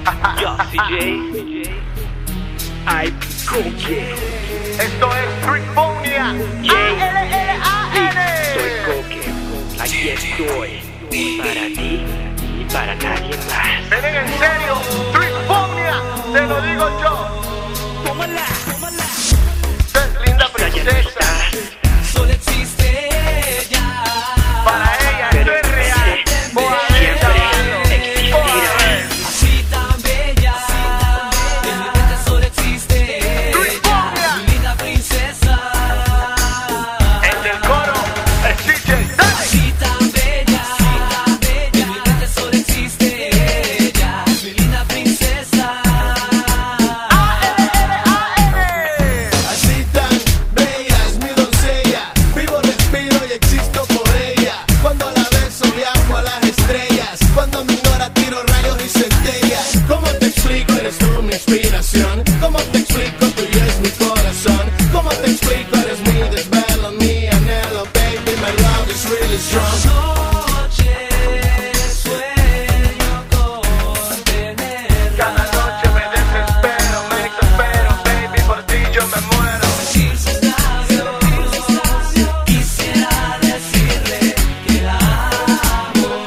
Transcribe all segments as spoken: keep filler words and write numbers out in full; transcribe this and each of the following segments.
Yo, C J. Ay, Coque. Esto es Streetphonia. Yeah. A L L A N. Soy Coque. Aquí estoy. Para ti y para nadie más. Ven en serio, Streetphonia. Te lo digo yo. Tómala, tómala. Es linda princesa. Solo existe ella. Para ella esto es real. Siempre existirá. Así tan bella. En mi mente solo existe ella. Mi linda princesa. El del coro es D J Dale. Así tan bella. En mi mente solo existe ella. Mi linda princesa. A L L A N. Así tan bella es mi doncella. Vivo, respiro y existo por ella. Cuando la beso viajo a las estrellas. Cuando me ignora tiro rayos y centellas. ¿Cómo te explico? Eres tú mi inspiración. ¿Cómo te explico? Tuyo es mi corazón. ¿Cómo te explico? Eres mi desvelo, mi anhelo, baby. My love is really strong. Noche sueño con tenerla. Cada noche me desespero, me exaspero, baby, por ti yo me muero. Quisiera decirle que la amo.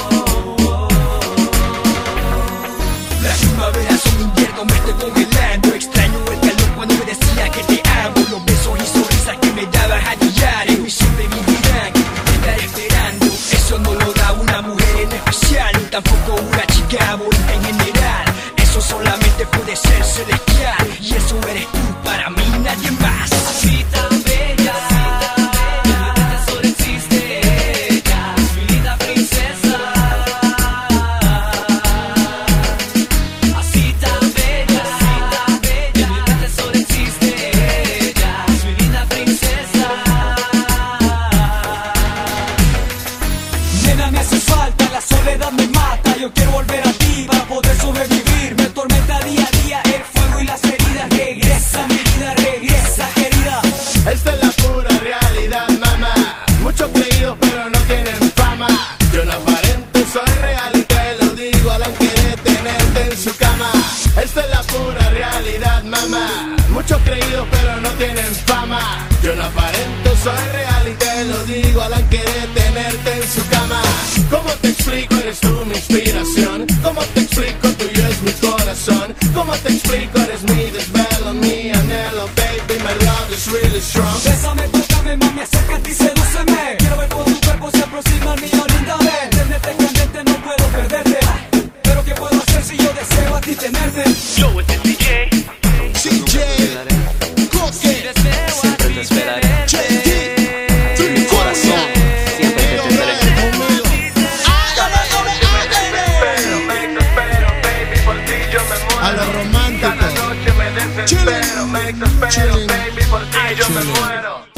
La primavera son invierno me estoy congelando. Extraño el calor cuando me decía que te amo. Los besos y sonrisas que me dabas a diario y siempre vivirán. Te estaré esperando. Eso no lo da una mujer en especial, ni tampoco una chica bonita en general. Eso solamente puede ser celestial. Y eso eres tú para mí, nadie más. Así tan bella. En mi mente solo existe ella. Mi linda princesa. Así tan bella. En mi mente solo existe ella. Mi linda princesa. Nena, me hace falta, la soledad me mata. Yo quiero volver a ti para poder sobrevivir. Me atormenta día a día el fuego y las heridas. Regresa, mi vida, regresa, querida. Esta es la pura realidad, mamá. Muchos creídos pero no tienen fama. Yo no aparento, soy real y te lo digo al querer tenerte en su cama. Esta es la pura realidad, mamá. Muchos creídos pero no tienen fama. Yo no aparento, soy real y te lo digo al querer tenerte en su cama. ¿Cómo te explico? Eres tú mi inspiración. ¿Cómo te explico? Tuyo es mi corazón. ¿Cómo te explico? Eres mi desvelo, mi anhelo, baby. My love is really strong. Bésame, tócame, mami, acércate y sedúceme. Quiero ver por tu cuerpo se aproxima al mío, linda vez. Tenerte candente, no puedo perderte. Pero ¿qué puedo hacer si yo deseo a ti tenerte? Yo, este es D J. D J Coque. Siempre te esperaré. Tu corazón. Siempre te tendré. Pero me exaspero, baby, por ti yo me muero. A lo romántico. Cada noche me desespero, me exaspero, Chilling. baby, por ti yo me Chilling. muero.